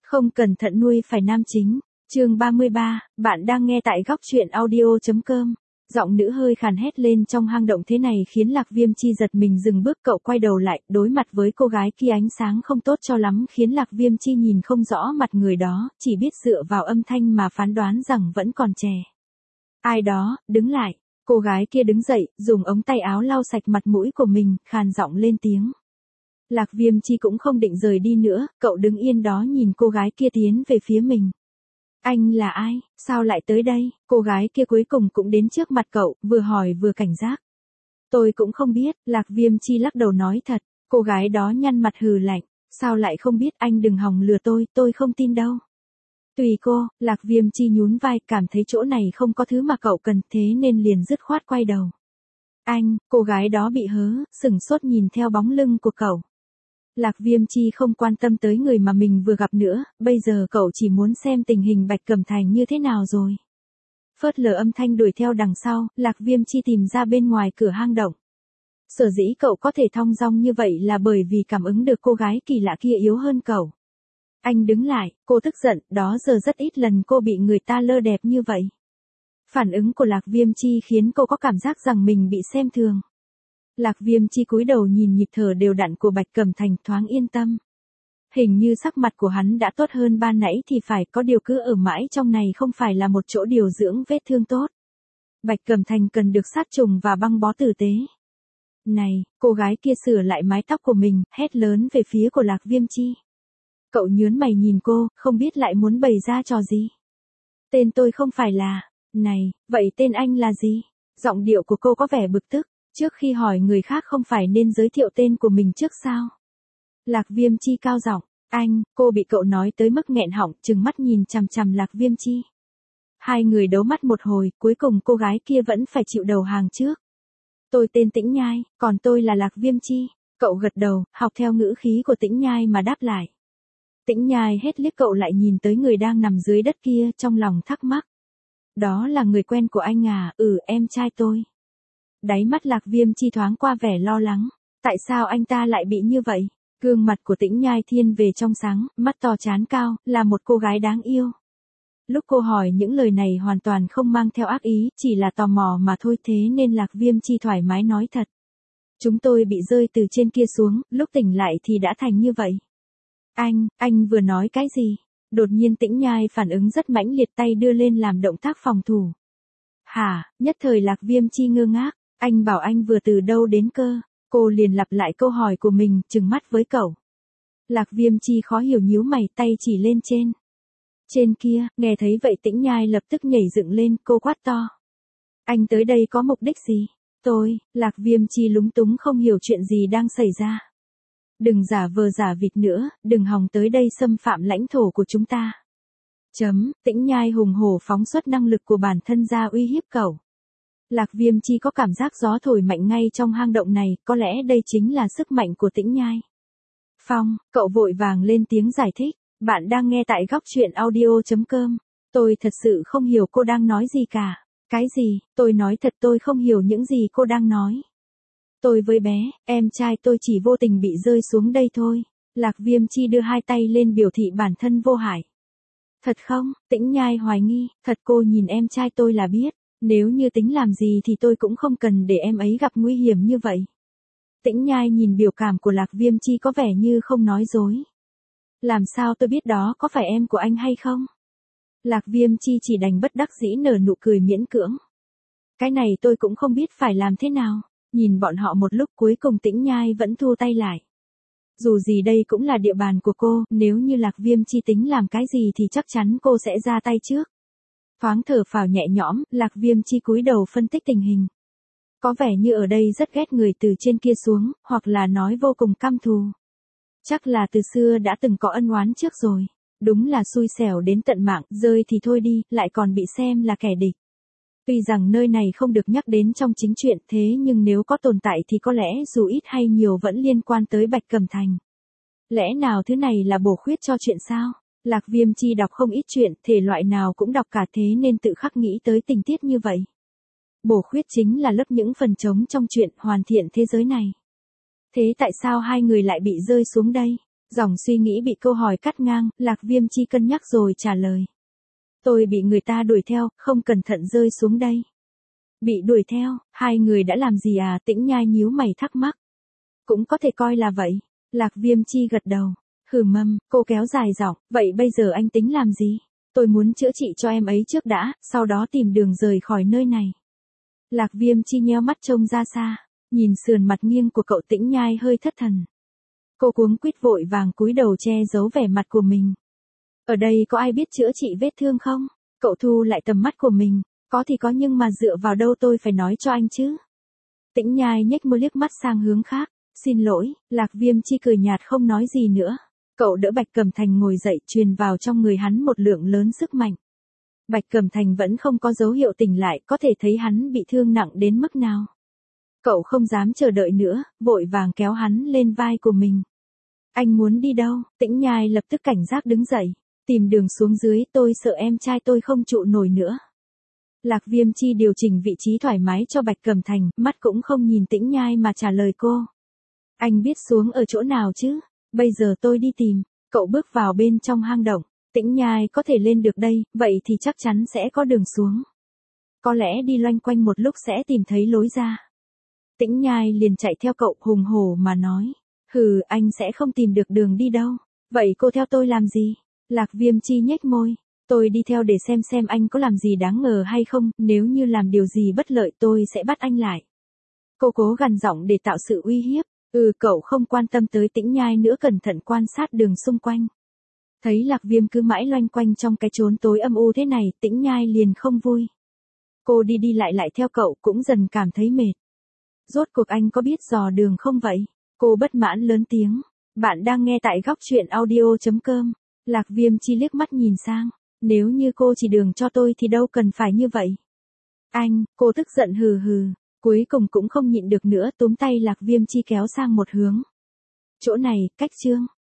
Không cẩn thận nuôi phải nam chính. Chương 33, bạn đang nghe tại góc truyện audio.com. Giọng nữ hơi khàn hét lên trong hang động thế này khiến Lạc Viêm Chi giật mình dừng bước, cậu quay đầu lại, đối mặt với cô gái kia ánh sáng không tốt cho lắm khiến Lạc Viêm Chi nhìn không rõ mặt người đó, chỉ biết dựa vào âm thanh mà phán đoán rằng vẫn còn trẻ. Ai đó, đứng lại. Cô gái kia đứng dậy, dùng ống tay áo lau sạch mặt mũi của mình, khàn giọng lên tiếng. Lạc Viêm Chi cũng không định rời đi nữa, cậu đứng yên đó nhìn cô gái kia tiến về phía mình. Anh là ai, sao lại tới đây? Cô gái kia cuối cùng cũng đến trước mặt cậu, vừa hỏi vừa cảnh giác. Tôi cũng không biết, Lạc Viêm Chi lắc đầu nói thật. Cô gái đó nhăn mặt hừ lạnh. Sao lại không biết, anh đừng hòng lừa tôi không tin đâu. Tùy cô, Lạc Viêm Chi nhún vai, cảm thấy chỗ này không có thứ mà cậu cần, thế nên liền dứt khoát quay đầu. Anh, cô gái đó bị hớ, sửng sốt nhìn theo bóng lưng của cậu. Lạc Viêm Chi không quan tâm tới người mà mình vừa gặp nữa, bây giờ cậu chỉ muốn xem tình hình Bạch Cẩm Thành như thế nào rồi. Phớt lờ âm thanh đuổi theo đằng sau, Lạc Viêm Chi tìm ra bên ngoài cửa hang động. Sở dĩ cậu có thể thong dong như vậy là bởi vì cảm ứng được cô gái kỳ lạ kia yếu hơn cậu. Anh đứng lại, cô tức giận, đó giờ rất ít lần cô bị người ta lơ đẹp như vậy. Phản ứng của Lạc Viêm Chi khiến cô có cảm giác rằng mình bị xem thường. Lạc Viêm Chi cúi đầu nhìn nhịp thở đều đặn của Bạch Cẩm Thành, thoáng yên tâm. Hình như sắc mặt của hắn đã tốt hơn ban nãy thì phải, có điều cứ ở mãi trong này không phải là một chỗ điều dưỡng vết thương tốt. Bạch Cẩm Thành cần được sát trùng và băng bó tử tế. Này, cô gái kia sửa lại mái tóc của mình, hét lớn về phía của Lạc Viêm Chi. Cậu nhướng mày nhìn cô, không biết lại muốn bày ra trò gì. Tên tôi không phải là... Này, vậy tên anh là gì? Giọng điệu của cô có vẻ bực tức. Trước khi hỏi người khác không phải nên giới thiệu tên của mình trước sao? Lạc Viêm Chi cao giọng. Anh, cô bị cậu nói tới mức nghẹn họng, trừng mắt nhìn chằm chằm Lạc Viêm Chi. Hai người đấu mắt một hồi, cuối cùng cô gái kia vẫn phải chịu đầu hàng trước. Tôi tên Tĩnh Nhai, còn tôi là Lạc Viêm Chi. Cậu gật đầu, học theo ngữ khí của Tĩnh Nhai mà đáp lại. Tĩnh Nhai hết liếc cậu lại nhìn tới người đang nằm dưới đất kia, trong lòng thắc mắc. Đó là người quen của anh à? Em trai tôi. Đáy mắt Lạc Viêm Chi thoáng qua vẻ lo lắng. Tại sao anh ta lại bị như vậy? Gương mặt của Tĩnh Nhai thiên về trong sáng, mắt to trán cao, là một cô gái đáng yêu. Lúc cô hỏi những lời này hoàn toàn không mang theo ác ý, chỉ là tò mò mà thôi, thế nên Lạc Viêm Chi thoải mái nói thật. Chúng tôi bị rơi từ trên kia xuống, lúc tỉnh lại thì đã thành như vậy. Anh vừa nói cái gì? Đột nhiên Tĩnh Nhai phản ứng rất mãnh liệt, tay đưa lên làm động tác phòng thủ. Hả? Nhất thời Lạc Viêm Chi ngơ ngác. Anh bảo anh vừa từ đâu đến cơ? Cô liền lặp lại câu hỏi của mình, trừng mắt với cậu. Lạc Viêm Chi khó hiểu nhíu mày, tay chỉ lên trên. Trên kia, nghe thấy vậy Tĩnh Nhai lập tức nhảy dựng lên, cô quát to. Anh tới đây có mục đích gì? Lạc Viêm Chi lúng túng không hiểu chuyện gì đang xảy ra. Đừng giả vờ giả vịt nữa, đừng hòng tới đây xâm phạm lãnh thổ của chúng ta. Tĩnh Nhai hùng hổ phóng xuất năng lực của bản thân ra uy hiếp cậu. Lạc Viêm Chi có cảm giác gió thổi mạnh ngay trong hang động này, có lẽ đây chính là sức mạnh của Tĩnh Nhai. Phong, cậu vội vàng lên tiếng giải thích, bạn đang nghe tại góc truyện audio.com. Tôi thật sự không hiểu cô đang nói gì cả. Cái gì? Tôi nói thật tôi không hiểu những gì cô đang nói. Tôi với bé, em trai tôi chỉ vô tình bị rơi xuống đây thôi. Lạc Viêm Chi đưa hai tay lên biểu thị bản thân vô hại. Thật không? Tĩnh Nhai hoài nghi, thật, cô nhìn em trai tôi là biết. Nếu như tính làm gì thì tôi cũng không cần để em ấy gặp nguy hiểm như vậy. Tĩnh Nhai nhìn biểu cảm của Lạc Viêm Chi có vẻ như không nói dối. Làm sao tôi biết đó có phải em của anh hay không? Lạc Viêm Chi chỉ đành bất đắc dĩ nở nụ cười miễn cưỡng. Cái này tôi cũng không biết phải làm thế nào. Nhìn bọn họ một lúc cuối cùng Tĩnh Nhai vẫn thu tay lại. Dù gì đây cũng là địa bàn của cô, nếu như Lạc Viêm Chi tính làm cái gì thì chắc chắn cô sẽ ra tay trước. Thoáng thở phào nhẹ nhõm, Lạc Viêm Chi cúi đầu phân tích tình hình. Có vẻ như ở đây rất ghét người từ trên kia xuống, hoặc là nói vô cùng căm thù. Chắc là từ xưa đã từng có ân oán trước rồi. Đúng là xui xẻo đến tận mạng, rơi thì thôi đi, lại còn bị xem là kẻ địch. Tuy rằng nơi này không được nhắc đến trong chính truyện, thế nhưng nếu có tồn tại thì có lẽ dù ít hay nhiều vẫn liên quan tới Bạch Cẩm Thành. Lẽ nào thứ này là bổ khuyết cho chuyện sao? Lạc Viêm Chi đọc không ít chuyện, thể loại nào cũng đọc cả, thế nên tự khắc nghĩ tới tình tiết như vậy. Bổ khuyết chính là lấp những phần trống trong chuyện, hoàn thiện thế giới này. Thế tại sao hai người lại bị rơi xuống đây? Dòng suy nghĩ bị câu hỏi cắt ngang, Lạc Viêm Chi cân nhắc rồi trả lời. Tôi bị người ta đuổi theo, không cẩn thận rơi xuống đây. Bị đuổi theo, hai người đã làm gì à? Tĩnh Nhai nhíu mày thắc mắc. Cũng có thể coi là vậy. Lạc Viêm Chi gật đầu. Hừ mâm, cô kéo dài giọng, vậy bây giờ anh tính làm gì? Tôi muốn chữa trị cho em ấy trước đã, sau đó tìm đường rời khỏi nơi này. Lạc Viêm Chi nheo mắt trông ra xa, nhìn sườn mặt nghiêng của cậu Tĩnh Nhai hơi thất thần. Cô cuống quýt vội vàng cúi đầu che giấu vẻ mặt của mình. Ở đây có ai biết chữa trị vết thương không? Cậu thu lại tầm mắt của mình, có thì có nhưng mà dựa vào đâu tôi phải nói cho anh chứ? Tĩnh Nhai nhếch môi liếc mắt sang hướng khác. Xin lỗi, Lạc Viêm Chi cười nhạt không nói gì nữa. Cậu đỡ Bạch Cẩm Thành ngồi dậy, truyền vào trong người hắn một lượng lớn sức mạnh. Bạch Cẩm Thành vẫn không có dấu hiệu tỉnh lại, có thể thấy hắn bị thương nặng đến mức nào. Cậu không dám chờ đợi nữa, vội vàng kéo hắn lên vai của mình. Anh muốn đi đâu? Tĩnh Nhai lập tức cảnh giác đứng dậy, tìm đường xuống dưới, tôi sợ em trai tôi không trụ nổi nữa. Lạc Viêm Chi điều chỉnh vị trí thoải mái cho Bạch Cẩm Thành, mắt cũng không nhìn Tĩnh Nhai mà trả lời cô. Anh biết xuống ở chỗ nào chứ? Bây giờ tôi đi tìm. Cậu bước vào bên trong hang động. Tĩnh Nhai có thể lên được đây, vậy thì chắc chắn sẽ có đường xuống. Có lẽ đi loanh quanh một lúc sẽ tìm thấy lối ra. Tĩnh Nhai liền chạy theo cậu hùng hổ mà nói. Hừ, anh sẽ không tìm được đường đi đâu. Vậy cô theo tôi làm gì? Lạc Viêm Chi nhếch môi. Tôi đi theo để xem anh có làm gì đáng ngờ hay không, nếu như làm điều gì bất lợi tôi sẽ bắt anh lại. Cô cố gằn giọng để tạo sự uy hiếp. Cậu không quan tâm tới Tĩnh Nhai nữa, cẩn thận quan sát đường xung quanh. Thấy Lạc Viêm cứ mãi loanh quanh trong cái chốn tối âm u thế này, Tĩnh Nhai liền không vui. Cô đi đi lại theo cậu cũng dần cảm thấy mệt. Rốt cuộc anh có biết dò đường không vậy? Cô bất mãn lớn tiếng. Bạn đang nghe tại góc truyện audio.com. Lạc Viêm Chi liếc mắt nhìn sang. Nếu như cô chỉ đường cho tôi thì đâu cần phải như vậy. Anh, cô tức giận hừ hừ. Cuối cùng cũng không nhịn được nữa, túm tay Lạc Viêm Chi kéo sang một hướng. Chỗ này, cách Trương.